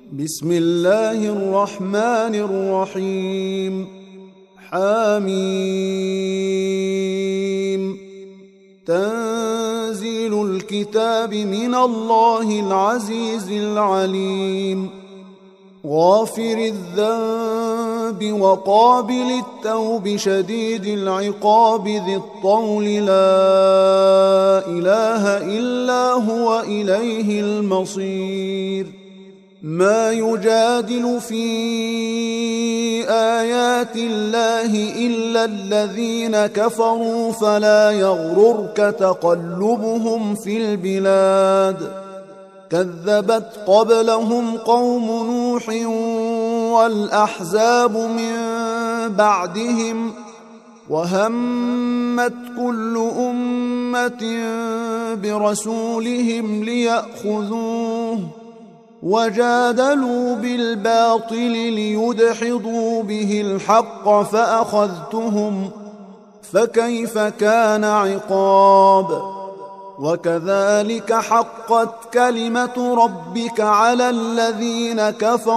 بسم الله الرحمن الرحيم. حميم. تنزيل الكتاب من الله العزيز العليم. غافر الذنب وقابل التوب شديد العقاب ذي الطول لا إله إلا هو إليه المصير. ما يجادل في آيات الله إلا الذين كفروا فلا يغررك تقلبهم في البلاد. كذبت قبلهم قوم نوح والأحزاب من بعدهم وهمت كل أمة برسولهم ليأخذوه وجادلوا بالباطل ليدحضوا به الحق فأخذتهم فكيف كان عقاب. وكذلك حقت كلمة ربك على الذين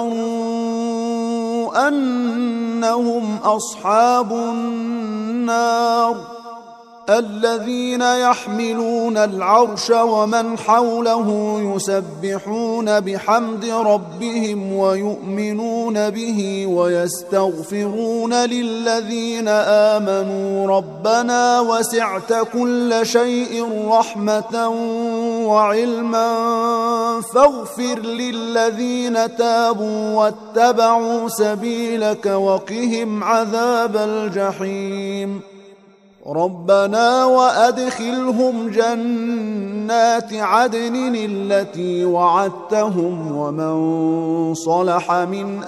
كفروا أنهم أصحاب النار. الذين يحملون العرش ومن حوله يسبحون بحمد ربهم ويؤمنون به ويستغفرون للذين آمنوا ربنا وسعت كل شيء رحمة وعلما فاغفر للذين تابوا واتبعوا سبيلك وقهم عذاب الجحيم. ربنا وأدخلهم جنات عدن التي وعدتهم ومن صلح من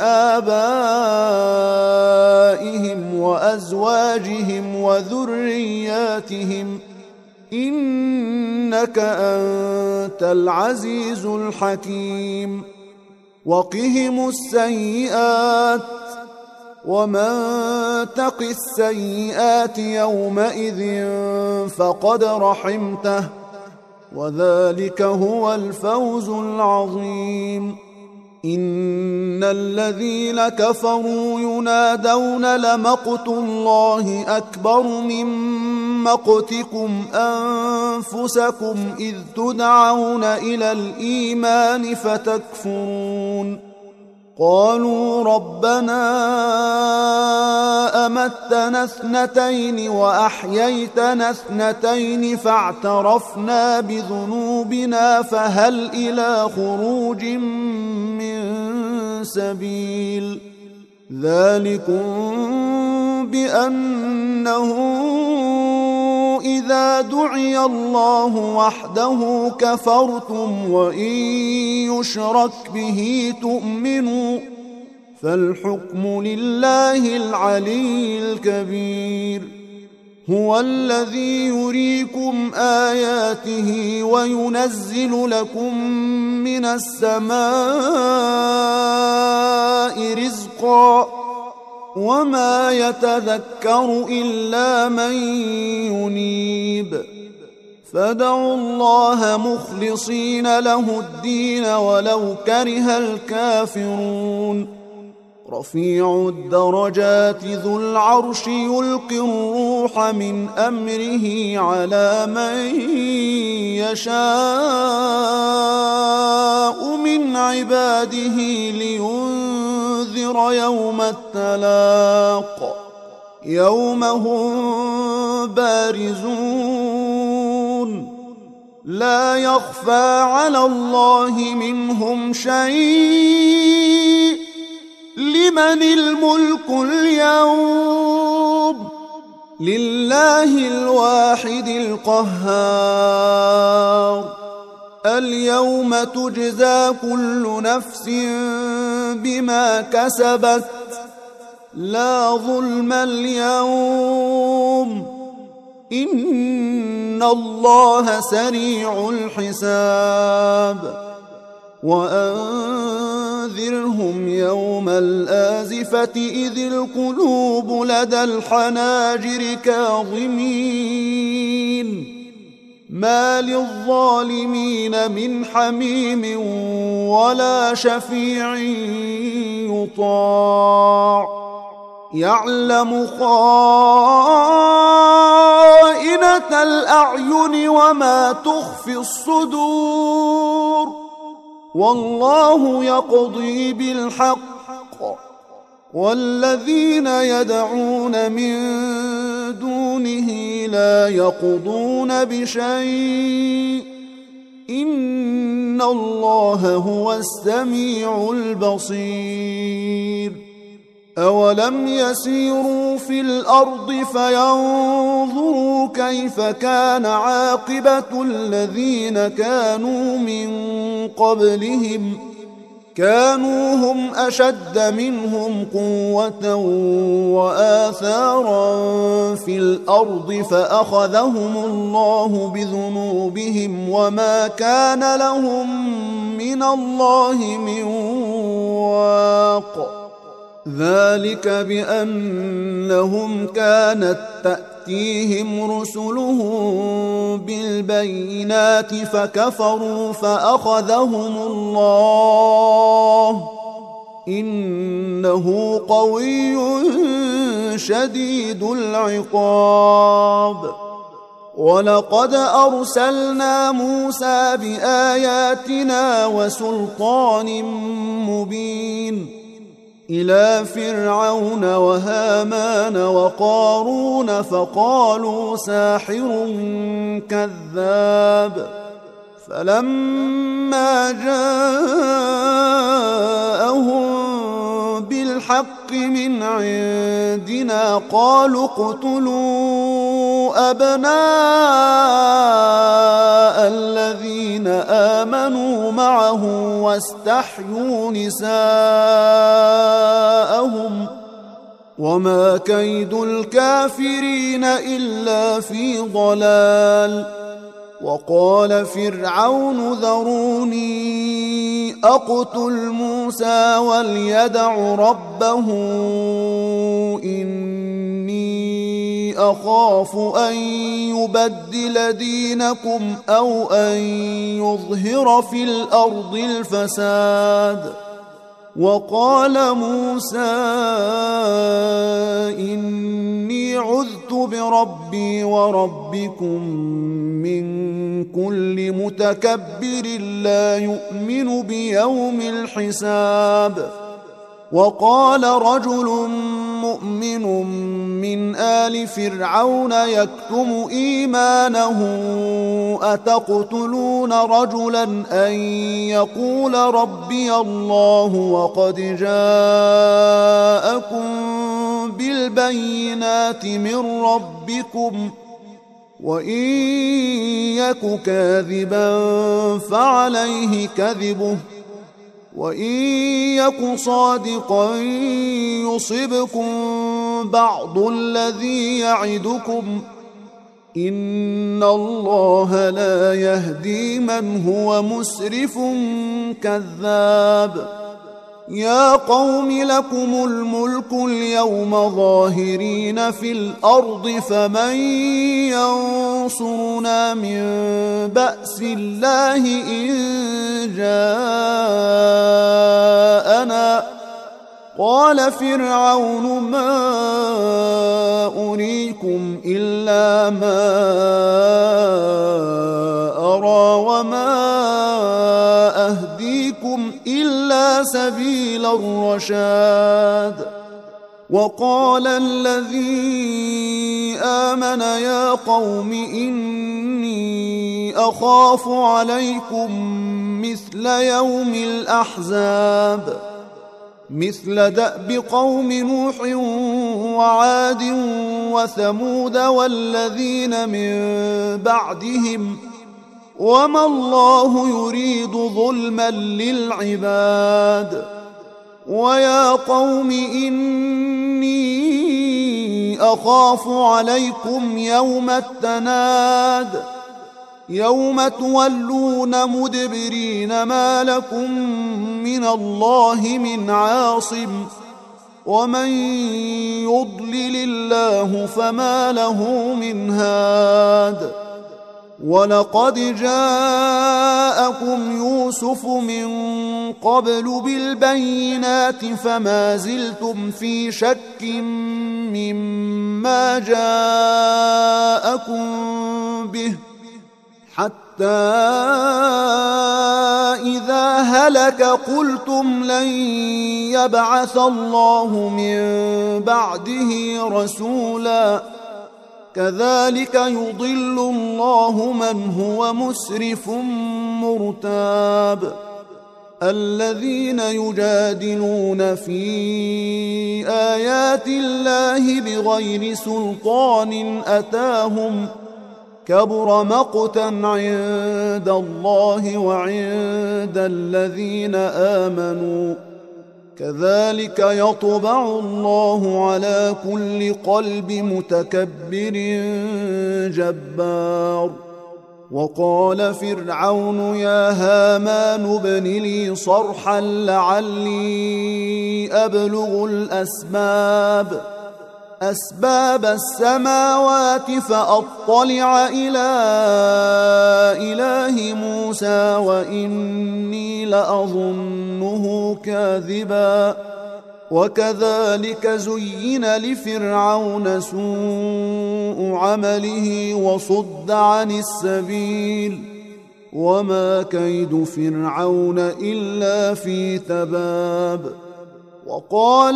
آبائهم وأزواجهم وذرياتهم إنك أنت العزيز الحكيم. وقهم السيئات ومن تق السيئات يومئذ فقد رحمته وذلك هو الفوز العظيم. إن الذين كفروا ينادون لمقت الله أكبر من مقتكم أنفسكم إذ تدعون إلى الإيمان فتكفرون. قالوا ربنا أمتنا اثنتين وأحييتنا اثنتين فاعترفنا بذنوبنا فهل إلى خروج من سبيل. ذلكم بأنه إذا دعي الله وحده كفرتم وإن يشرك به تؤمنوا فالحكم لله العلي الكبير. هو الذي يريكم آياته وينزل لكم من السماء رزقا وما يتذكر إلا من ينيب. فادعوا الله مخلصين له الدين ولو كره الكافرون. رفيع الدرجات ذو العرش يلقي الروح من أمره على من يشاء من عباده لينذر يوم التلاق يوم هم بارزون لا يخفى على الله منهم شيء. لمن الملك اليوم؟ لله الواحد القهار. اليوم تجزى كل نفس بما كسبت لا ظلم اليوم إن الله سريع الحساب. وأنذرهم يوم الآزفة إذ القلوب لدى الحناجر كاظمين ما للظالمين من حميم ولا شفيع يطاع يعلم خائنة الأعين وما تخفي الصدور والله يقضي بالحق والذين يدعون من دونه لا يقضون بشيء إن الله هو السميع البصير أولم يسيروا في الأرض فينظروا كيف كان عاقبة الذين كانوا من قبلهم كانوا هم أشد منهم قوة وآثارا في الأرض فأخذهم الله بذنوبهم وما كان لهم من الله من واق ذلك بأنهم كانت تأتيهم رسلهم بالبينات فكفروا فأخذهم الله إنه قوي شديد العقاب ولقد أرسلنا موسى بآياتنا وسلطان مبين إلى فرعون وهامان وقارون فقالوا ساحر كذاب فلما جاءهم بالحق من عندنا قالوا اقتلوا أبناء الذين آمنوا معه واستحيوا نساءهم وما كيد الكافرين إلا في ضلال وقال فرعون ذروني أقتل موسى وليدع ربه إني أخاف أن يبدل دينكم أو أن يظهر في الأرض الفساد وقال موسى إني عذت بربي وربكم من كل متكبر لا يؤمن بيوم الحساب وقال رجل مؤمن من آل فرعون يكتم إيمانه أتقتلون رجلا أن يقول ربي الله وقد جاءكم بالبينات من ربكم وإن يك كاذبا فعليه كذبه وإن يك صادقا يصبكم بعض الذي يعدكم إن الله لا يهدي من هو مسرف كذاب يا قوم لكم الملك اليوم ظاهرين في الأرض فمن ينصرنا من بأس الله إن جاءنا قال فرعون ما أريكم إلا ما أرى وما أهديكم إلا سبيل الرشاد وقال الذي آمن يا قوم إني أخاف عليكم مثل يوم الأحزاب مثل دأب قوم نوح وعاد وثمود والذين من بعدهم وما الله يريد ظلما للعباد ويا قوم إني أخاف عليكم يوم التناد يوم تولون مدبرين ما لكم من الله من عاصم ومن يضلل الله فما له من هاد ولقد جاءكم يوسف من قبل بالبينات فما زلتم في شك مما جاءكم به حتى إذا هلك قلتم لن يبعث الله من بعده رسولا كذلك يضل الله من هو مسرف مرتاب الذين يجادلون في آيات الله بغير سلطان أتاهم كبر مقتا عند الله وعند الذين آمنوا كذلك يطبع الله على كل قلب متكبر جبار وقال فرعون يا هامان ابن لي صرحا لعلي أبلغ أسباب السماوات فأطلع إلى إله موسى وإني لأظنه كاذبا وكذلك زين لفرعون سوء عمله وصد عن السبيل وما كيد فرعون إلا في تباب وقال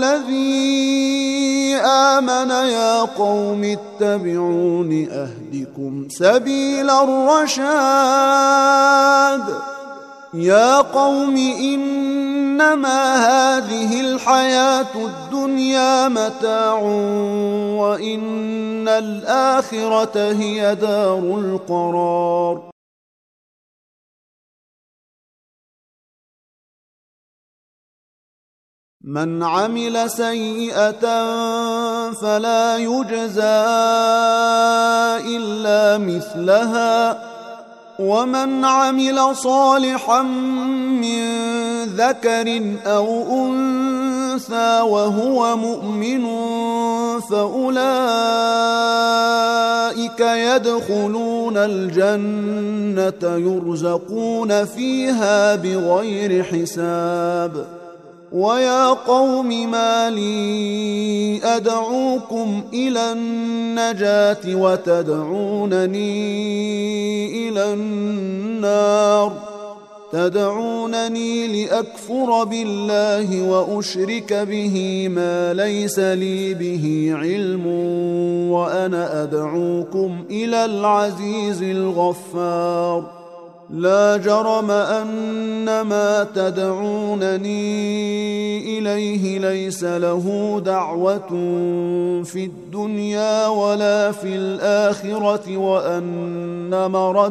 الذي آمن يا قوم اتبعون أهدكم سبيل الرشاد يا قوم إنما هذه الحياة الدنيا متاع وإن الآخرة هي دار القرار من عمل سيئة فلا يجزى إلا مثلها ومن عمل صالحا من ذكر أو أنثى وهو مؤمن فأولئك يدخلون الجنة يرزقون فيها بغير حساب ويا قوم ما لي أدعوكم إلى النجاة وتدعونني إلى النار تدعونني لأكفر بالله وأشرك به ما ليس لي به علم وأنا أدعوكم إلى العزيز الغفار لا جرم أن ما تدعونني إليه ليس له دعوة في الدنيا ولا في الآخرة وأن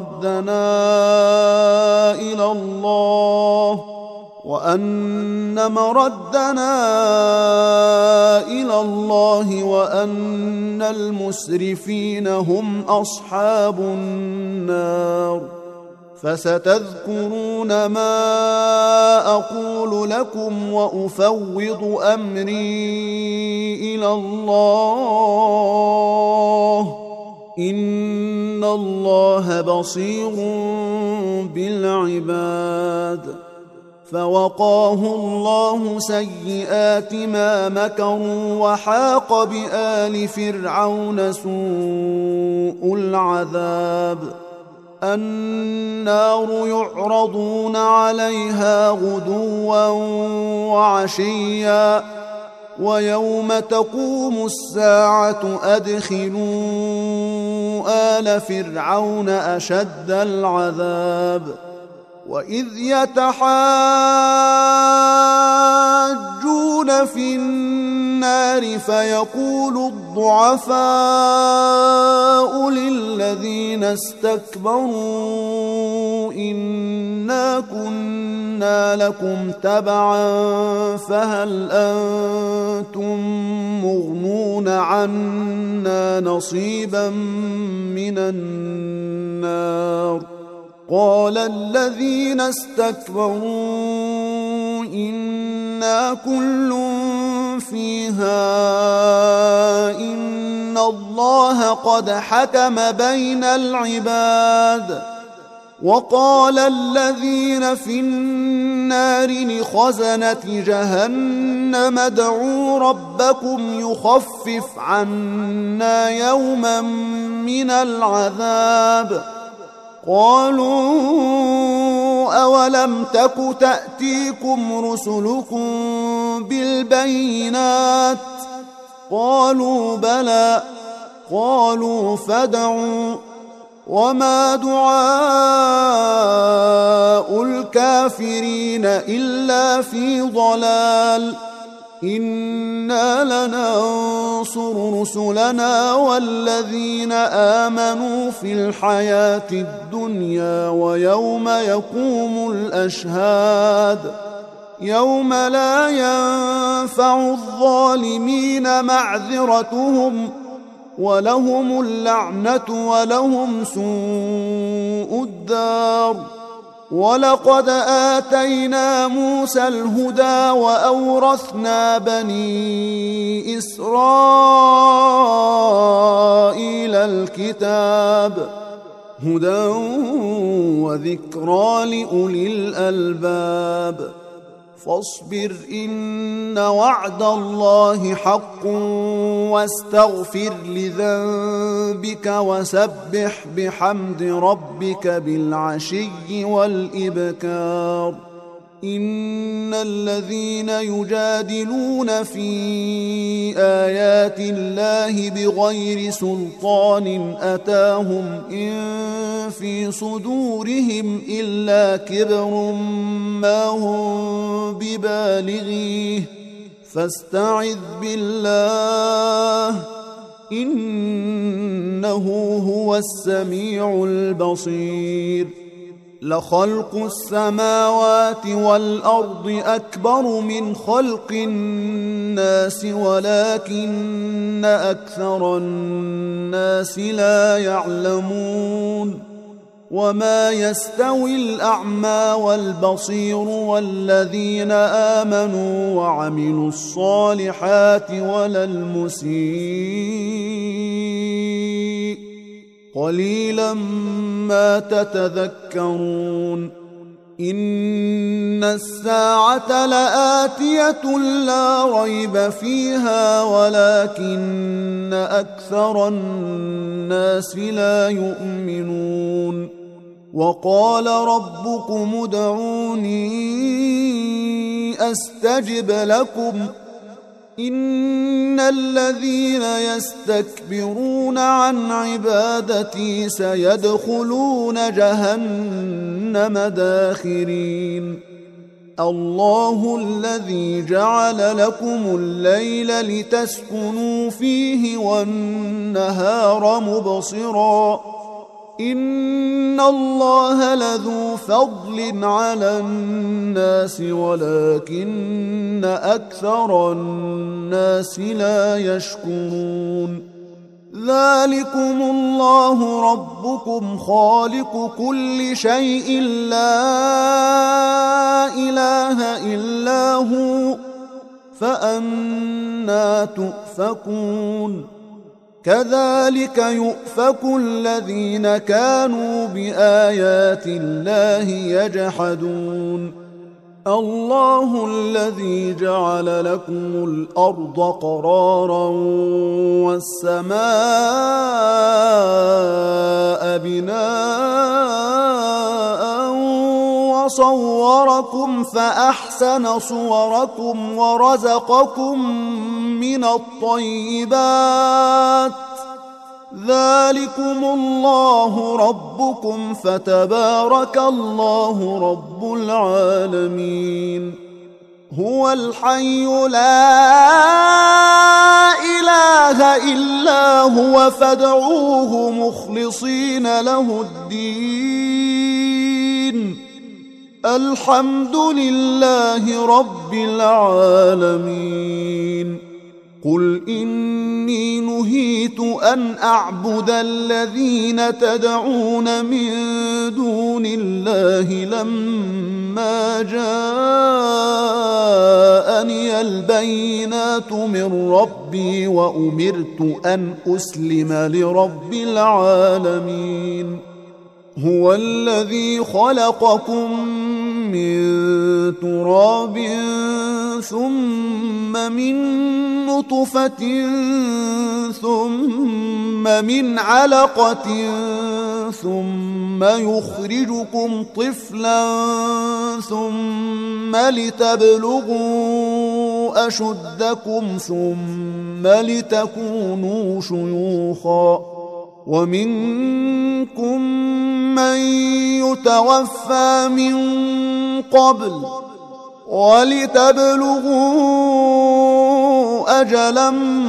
مردنا إلى الله وأن المسرفين هم أصحاب النار فستذكرون ما أقول لكم وأفوض أمري إلى الله إن الله بصير بالعباد فوقاه الله سيئات ما مكروا وحاق بآل فرعون سوء العذاب النار يعرضون عليها غدوا وعشيا ويوم تقوم الساعة أدخلوا آل فرعون أشد العذاب وإذ يتحاجون في النار فيقول الضعفاء للذين استكبروا إنا كنا لكم تبعا فهل أنتم مغنون عنا نصيبا من النار قال الذين استكبروا إنا كل فيها إن الله الله قد حكم بين العباد. وقال الذين في النار لخزنة جهنم ادعوا ربكم يخفف عنا يوما من العذاب. قالوا أولم تك تأتيكم رسلكم بالبينات؟ قالوا بلى. قالوا فادعوا. وما دعاء الكافرين إلا في ضلال. إنا لننصر رسلنا والذين آمنوا في الحياة الدنيا ويوم يقوم الأشهاد. يوم لا ينفع الظالمين معذرتهم ولهم اللعنة ولهم سوء الدار. ولقد آتينا موسى الهدى وأورثنا بني إسرائيل الكتاب هدى وذكرى لأولي الألباب. فاصبر إن وعد الله حق واستغفر لذنبك وسبح بحمد ربك بالعشي والإبكار. إن الذين يجادلون في آيات الله بغير سلطان أتاهم إن في صدورهم إلا كبر ما هم ببالغيه فاستعذ بالله إنه هو السميع البصير. لخلق السماوات والأرض أكبر من خلق الناس ولكن أكثر الناس لا يعلمون. وما يستوي الأعمى والبصير والذين آمنوا وعملوا الصالحات ولا المسيء قليلا ما تتذكرون. إن الساعة لآتية لا ريب فيها ولكن أكثر الناس لا يؤمنون. وقال ربكم ادعوني أستجب لكم إن الذين يستكبرون عن عبادتي سيدخلون جهنم داخرين. الله الذي جعل لكم الليل لتسكنوا فيه والنهار مبصرا إن الله لذو فضل على الناس ولكن أكثر الناس لا يشكرون. ذلكم الله ربكم خالق كل شيء لا إله إلا هو فأنى تؤفكون. كذلك يؤفك الذين كانوا بآيات الله يجحدون. الله الذي جعل لكم الأرض قرارا والسماء بناء وصوركم فأحسن صوركم ورزقكم من الطيبات ذلكم الله ربكم فتبارك الله رب العالمين. هو الحي لا إله إلا هو فادعوه مخلصين له الدين الحمد لله رب العالمين. قل إني نهيت أن أعبد الذين تدعون من دون الله لما جاءني جاءني البينات من ربي وأمرت أن أسلم لرب العالمين هو الذي خلقكم من تراب ثم من نطفة ثم من علقة ثم يخرجكم طفلا ثم لتبلغوا أشدكم ثم لتكونوا شيوخا ومنكم من يتوفى من قبل ولتبلغوا أجلا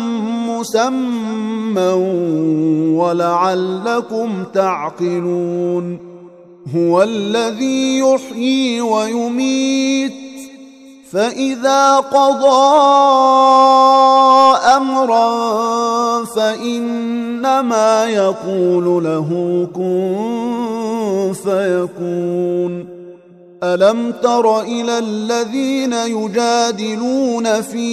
مسمى ولعلكم تعقلون هو الذي يحيي ويميت فإذا قضى أمرا فإنما يقول له كن فيكون ألم تر إلى الذين يجادلون في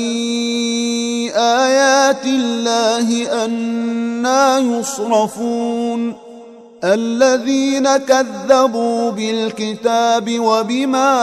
آيات الله أنى يصرفون الذين كذبوا بالكتاب وبما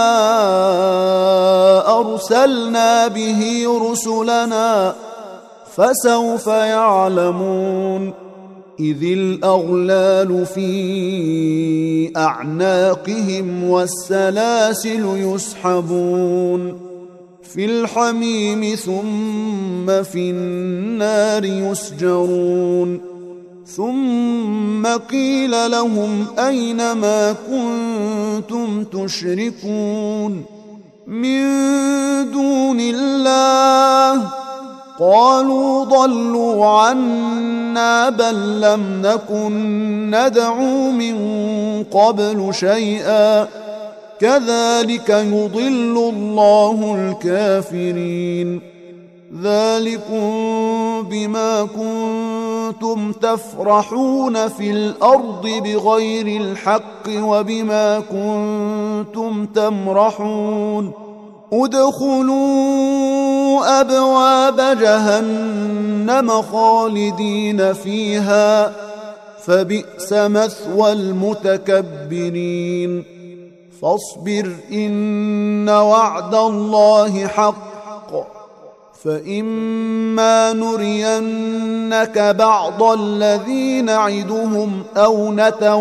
أرسلنا به رسلنا فسوف يعلمون إذ الأغلال في أعناقهم والسلاسل يسحبون في الحميم ثم في النار يسجرون ثم قيل لهم أين ما كنتم تشركون من دون الله قالوا ضلوا عنا بل لم نكن ندعو من قبل شيئا كذلك يضل الله الكافرين ذلكم بما كنتم تفرحون في الأرض بغير الحق وبما كنتم تمرحون ادخلوا أبواب جهنم خالدين فيها فبئس مثوى المتكبرين فاصبر إن وعد الله حق فإما نرينك بعض الذي نعدهم أو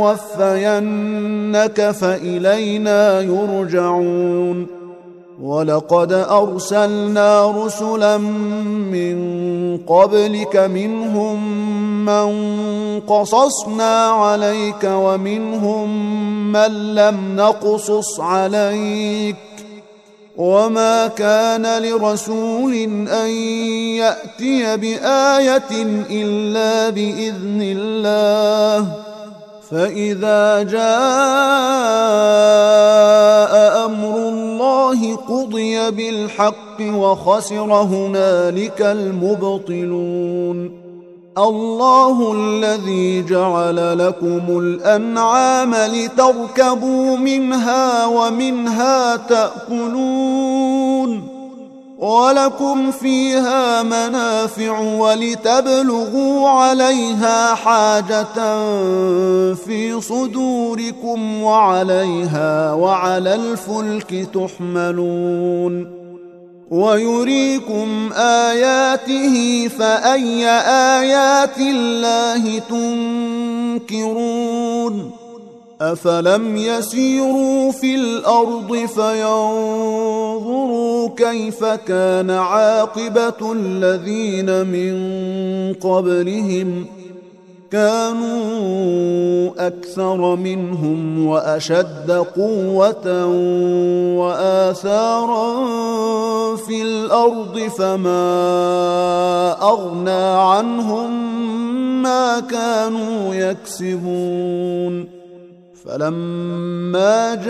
نتوفينك فإلينا يرجعون ولقد أرسلنا رسلا من قبلك منهم من قصصنا عليك ومنهم من لم نقصص عليك وما كان لرسول أن يأتي بآية إلا بإذن الله فإذا جاء أمر الله قضي بالحق وخسر هنالك المبطلون الله الذي جعل لكم الأنعام لتركبوا منها ومنها تأكلون ولكم فيها منافع ولتبلغوا عليها حاجة في صدوركم وعليها وعلى الفلك تحملون ويريكم آياته فأي آيات الله تنكرون أفلم يسيروا في الأرض فينظروا كيف كان عاقبة الذين من قبلهم كانوا أكثر منهم وأشد قوة وآثارا في الأرض فما أغنى عنهم ما كانوا يكسبون فلما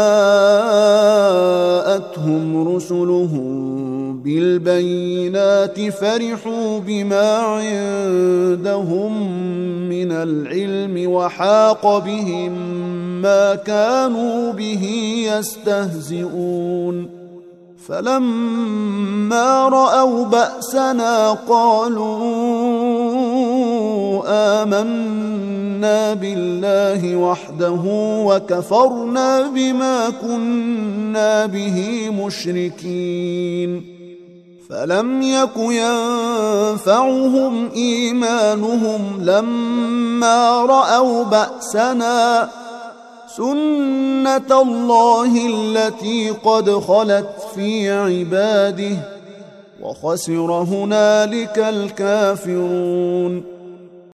جاءتهم رسلهم بالبينات فرحوا بما عندهم من العلم وحاق بهم ما كانوا به يستهزئون فلما رأوا بأسنا قالوا آمنا بالله وحده وكفرنا بما كنا به مشركين. فلم يك ينفعهم إيمانهم لما رأوا بأسنا سنة الله التي قد خلت في عباده وخسر هنالك الكافرون.